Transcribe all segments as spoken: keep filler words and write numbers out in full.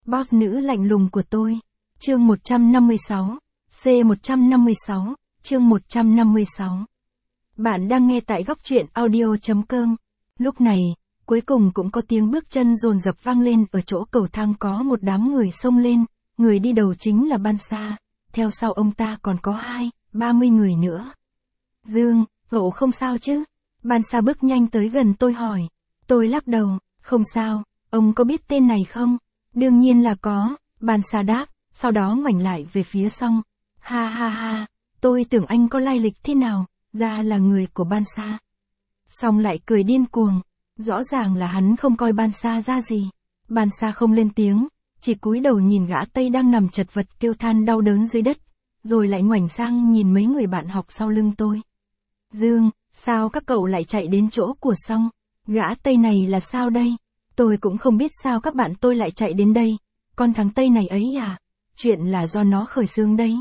Boss nữ lạnh lùng của tôi. Chương một trăm năm mươi sáu. C một trăm năm mươi sáu. Chương một trăm năm mươi sáu. Bạn đang nghe tại góc truyện audio.com. Lúc này, cuối cùng cũng có tiếng bước chân dồn dập vang lên, ở chỗ cầu thang có một đám người xông lên, người đi đầu chính là Ban Sa, theo sau ông ta còn có hai, ba mươi người nữa. Dương, cậu không sao chứ? Ban Sa bước nhanh tới gần tôi hỏi. Tôi lắc đầu, không sao, ông có biết tên này không? Đương nhiên là có, Ban Sa đáp, sau đó ngoảnh lại về phía Song. Ha ha ha, tôi tưởng anh có lai lịch thế nào, ra là người của Ban Sa. Song lại cười điên cuồng, rõ ràng là hắn không coi Ban Sa ra gì. Ban Sa không lên tiếng, chỉ cúi đầu nhìn gã Tây đang nằm chật vật kêu than đau đớn dưới đất, rồi lại ngoảnh sang nhìn mấy người bạn học sau lưng tôi. Dương, sao các cậu lại chạy đến chỗ của Song? Gã Tây này là sao đây? Tôi cũng không biết sao các bạn tôi lại chạy đến đây. Con thằng Tây này ấy à? Chuyện là do nó khởi xướng đấy.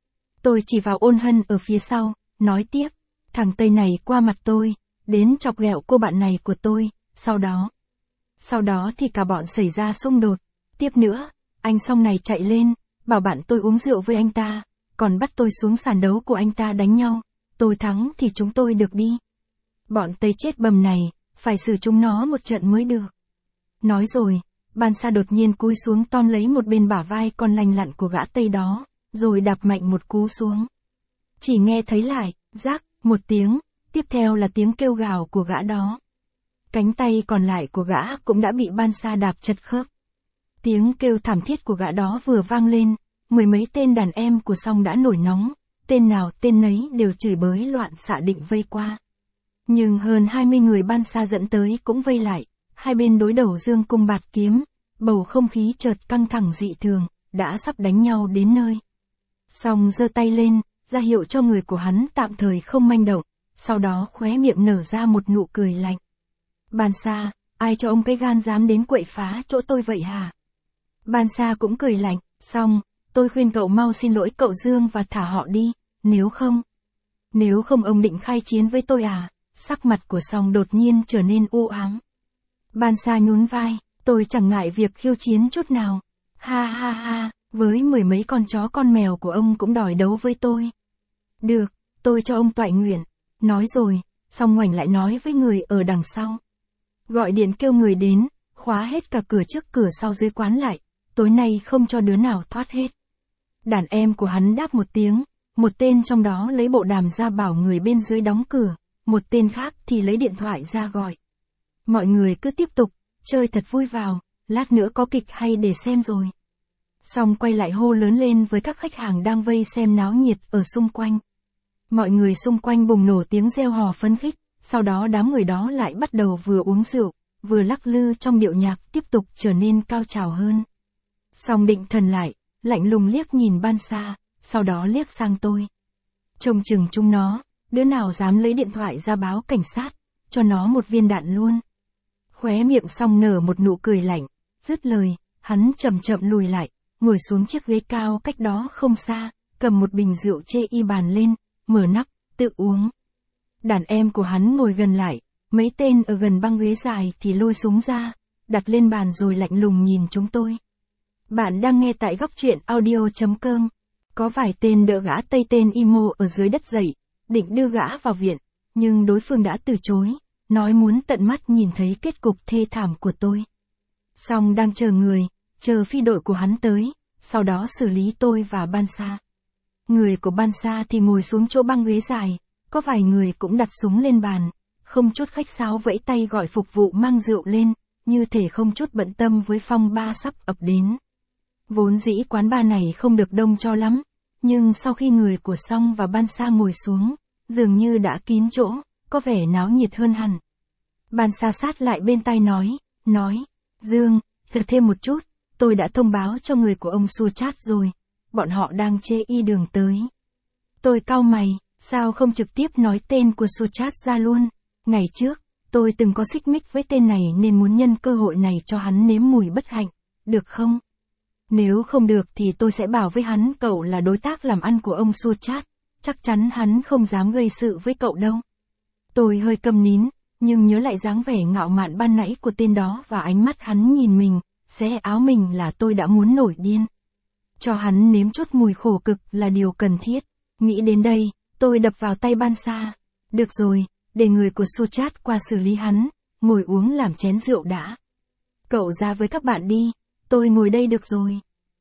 Tôi chỉ vào Ôn Hân ở phía sau, nói tiếp. Thằng Tây này qua mặt tôi, đến chọc ghẹo cô bạn này của tôi, sau đó. Sau đó thì cả bọn xảy ra xung đột. Tiếp nữa, anh Song này chạy lên, bảo bạn tôi uống rượu với anh ta, còn bắt tôi xuống sàn đấu của anh ta đánh nhau. Tôi thắng thì chúng tôi được đi. Bọn Tây chết bầm này, phải xử chúng nó một trận mới được. Nói rồi, Ban Sa đột nhiên cúi xuống tom lấy một bên bả vai con lành lặn của gã Tây đó, rồi đạp mạnh một cú xuống. Chỉ nghe thấy lại, rác, một tiếng, tiếp theo là tiếng kêu gào của gã đó. Cánh tay còn lại của gã cũng đã bị Ban Sa đạp chật khớp. Tiếng kêu thảm thiết của gã đó vừa vang lên, mười mấy tên đàn em của Song đã nổi nóng, tên nào tên nấy đều chửi bới loạn xạ định vây qua. Nhưng hơn hai mươi người Ban Sa dẫn tới cũng vây lại, hai bên đối đầu dương cung bạt kiếm, bầu không khí chợt căng thẳng dị thường, đã sắp đánh nhau đến nơi. Song giơ tay lên, ra hiệu cho người của hắn tạm thời không manh động, sau đó khóe miệng nở ra một nụ cười lạnh. Ban Sa, ai cho ông cái gan dám đến quậy phá chỗ tôi vậy hả? Ban Sa cũng cười lạnh, xong, tôi khuyên cậu mau xin lỗi cậu Dương và thả họ đi, nếu không. Nếu không ông định khai chiến với tôi à? Sắc mặt của Song đột nhiên trở nên u ám. Ban Sa nhún vai, tôi chẳng ngại việc khiêu chiến chút nào. Ha ha ha, với mười mấy con chó con mèo của ông cũng đòi đấu với tôi. Được, tôi cho ông toại nguyện. Nói rồi, Song ngoảnh lại nói với người ở đằng sau. Gọi điện kêu người đến, khóa hết cả cửa trước cửa sau dưới quán lại, tối nay không cho đứa nào thoát hết. Đàn em của hắn đáp một tiếng, một tên trong đó lấy bộ đàm ra bảo người bên dưới đóng cửa, một tên khác thì lấy điện thoại ra gọi. Mọi người cứ tiếp tục, chơi thật vui vào, lát nữa có kịch hay để xem rồi. Xong quay lại hô lớn lên với các khách hàng đang vây xem náo nhiệt ở xung quanh. Mọi người xung quanh bùng nổ tiếng reo hò phấn khích, sau đó đám người đó lại bắt đầu vừa uống rượu, vừa lắc lư trong điệu nhạc tiếp tục trở nên cao trào hơn. Xong định thần lại, lạnh lùng liếc nhìn Ban Sa, sau đó liếc sang tôi. Trông chừng chúng nó, đứa nào dám lấy điện thoại ra báo cảnh sát, cho nó một viên đạn luôn. Khóe miệng Song nở một nụ cười lạnh, dứt lời, hắn chậm chậm lùi lại, ngồi xuống chiếc ghế cao cách đó không xa, cầm một bình rượu chê y bàn lên, mở nắp, tự uống. Đàn em của hắn ngồi gần lại, mấy tên ở gần băng ghế dài thì lôi súng ra, đặt lên bàn rồi lạnh lùng nhìn chúng tôi. Bạn đang nghe tại góc truyện audio.com. Có vài tên đỡ gã Tây tên Imo ở dưới đất dậy, định đưa gã vào viện, nhưng đối phương đã từ chối, nói muốn tận mắt nhìn thấy kết cục thê thảm của tôi. Song đang chờ người, chờ phi đội của hắn tới, sau đó xử lý tôi và Ban Sa. Người của Ban Sa thì ngồi xuống chỗ băng ghế dài, có vài người cũng đặt súng lên bàn, không chút khách sáo vẫy tay gọi phục vụ mang rượu lên, như thể không chút bận tâm với phong ba sắp ập đến. Vốn dĩ quán bar này không được đông cho lắm, nhưng sau khi người của Song và Ban Sa ngồi xuống, dường như đã kín chỗ, có vẻ náo nhiệt hơn hẳn. Ban Sa sát lại bên tai nói, nói, Dương, thật thêm một chút, tôi đã thông báo cho người của ông Suchat rồi, bọn họ đang chê y đường tới. Tôi cau mày, sao không trực tiếp nói tên của Suchat ra luôn, ngày trước, tôi từng có xích mích với tên này nên muốn nhân cơ hội này cho hắn nếm mùi bất hạnh, được không? Nếu không được thì tôi sẽ bảo với hắn cậu là đối tác làm ăn của ông Suchat, chắc chắn hắn không dám gây sự với cậu đâu. Tôi hơi câm nín, nhưng nhớ lại dáng vẻ ngạo mạn ban nãy của tên đó và ánh mắt hắn nhìn mình, xé áo mình là tôi đã muốn nổi điên. Cho hắn nếm chút mùi khổ cực là điều cần thiết. Nghĩ đến đây, tôi đập vào tay Ban Sa. Được rồi, để người của Suchat qua xử lý hắn, ngồi uống làm chén rượu đã. Cậu ra với các bạn đi, tôi ngồi đây được rồi.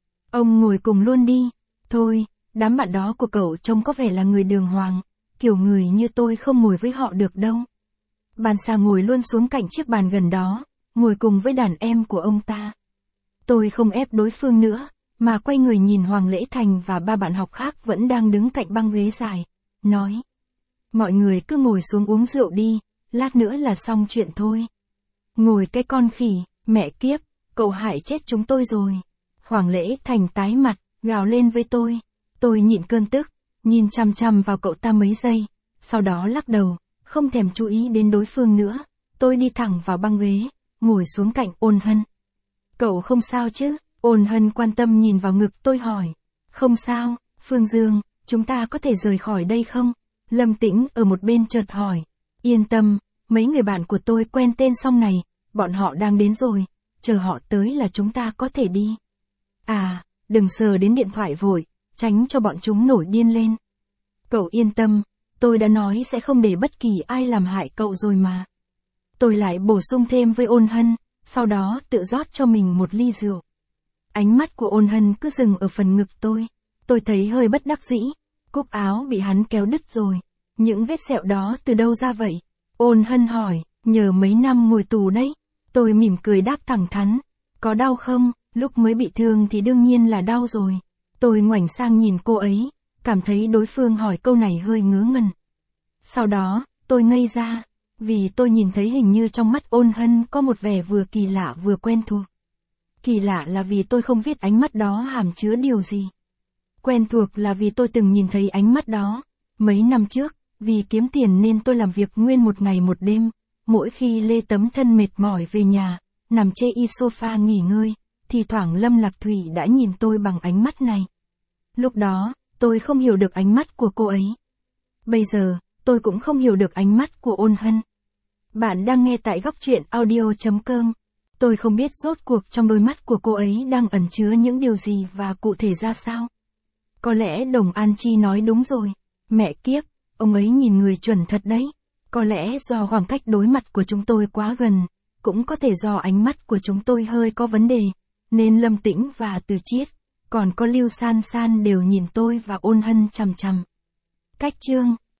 Ông ngồi cùng luôn đi. Thôi, đám bạn đó của cậu trông có vẻ là người đường hoàng, kiểu người như tôi không ngồi với họ được đâu. Ban Sa ngồi luôn xuống cạnh chiếc bàn gần đó, ngồi cùng với đàn em của ông ta. Tôi không ép đối phương nữa, mà quay người nhìn Hoàng Lễ Thành và ba bạn học khác vẫn đang đứng cạnh băng ghế dài, nói. Mọi người cứ ngồi xuống uống rượu đi, lát nữa là xong chuyện thôi. Ngồi cái con khỉ, mẹ kiếp, cậu hại chết chúng tôi rồi. Hoàng Lễ Thành tái mặt, gào lên với tôi. Tôi nhịn cơn tức, nhìn chằm chằm vào cậu ta mấy giây, sau đó lắc đầu, không thèm chú ý đến đối phương nữa. Tôi đi thẳng vào băng ghế, ngồi xuống cạnh Ôn Hân. Cậu không sao chứ? Ôn Hân quan tâm nhìn vào ngực tôi hỏi. Không sao, Phương Dương, chúng ta có thể rời khỏi đây không? Lâm Tĩnh ở một bên chợt hỏi. Yên tâm, mấy người bạn của tôi quen tên Song này, bọn họ đang đến rồi, chờ họ tới là chúng ta có thể đi. À, đừng sờ đến điện thoại vội, tránh cho bọn chúng nổi điên lên. Cậu yên tâm, tôi đã nói sẽ không để bất kỳ ai làm hại cậu rồi mà. Tôi lại bổ sung thêm với Ôn Hân, sau đó tự rót cho mình một ly rượu. Ánh mắt của Ôn Hân cứ dừng ở phần ngực tôi. Tôi thấy hơi bất đắc dĩ. Cúc áo bị hắn kéo đứt rồi. Những vết sẹo đó từ đâu ra vậy? Ôn Hân hỏi, nhờ mấy năm ngồi tù đấy. Tôi mỉm cười đáp thẳng thắn. Có đau không? Lúc mới bị thương thì đương nhiên là đau rồi. Tôi ngoảnh sang nhìn cô ấy, cảm thấy đối phương hỏi câu này hơi ngớ ngẩn. Sau đó, tôi ngây ra, vì tôi nhìn thấy hình như trong mắt Ôn Hân có một vẻ vừa kỳ lạ vừa quen thuộc. Kỳ lạ là vì tôi không biết ánh mắt đó hàm chứa điều gì. Quen thuộc là vì tôi từng nhìn thấy ánh mắt đó. Mấy năm trước, vì kiếm tiền nên tôi làm việc nguyên một ngày một đêm. Mỗi khi lê tấm thân mệt mỏi về nhà, nằm chê y sofa nghỉ ngơi, thì thoảng Lâm Lạc Thủy đã nhìn tôi bằng ánh mắt này. Lúc đó, tôi không hiểu được ánh mắt của cô ấy. Bây giờ, tôi cũng không hiểu được ánh mắt của Ôn Hân. Bạn đang nghe tại góc truyện audio chấm com. Tôi không biết rốt cuộc trong đôi mắt của cô ấy đang ẩn chứa những điều gì và cụ thể ra sao. Có lẽ Đồng An Chi nói đúng rồi. Mẹ kiếp, ông ấy nhìn người chuẩn thật đấy. Có lẽ do khoảng cách đối mặt của chúng tôi quá gần, cũng có thể do ánh mắt của chúng tôi hơi có vấn đề, nên Lâm Tĩnh và Từ Chiết, còn có Lưu San San đều nhìn tôi và Ôn Hân chằm chằm. Cách chương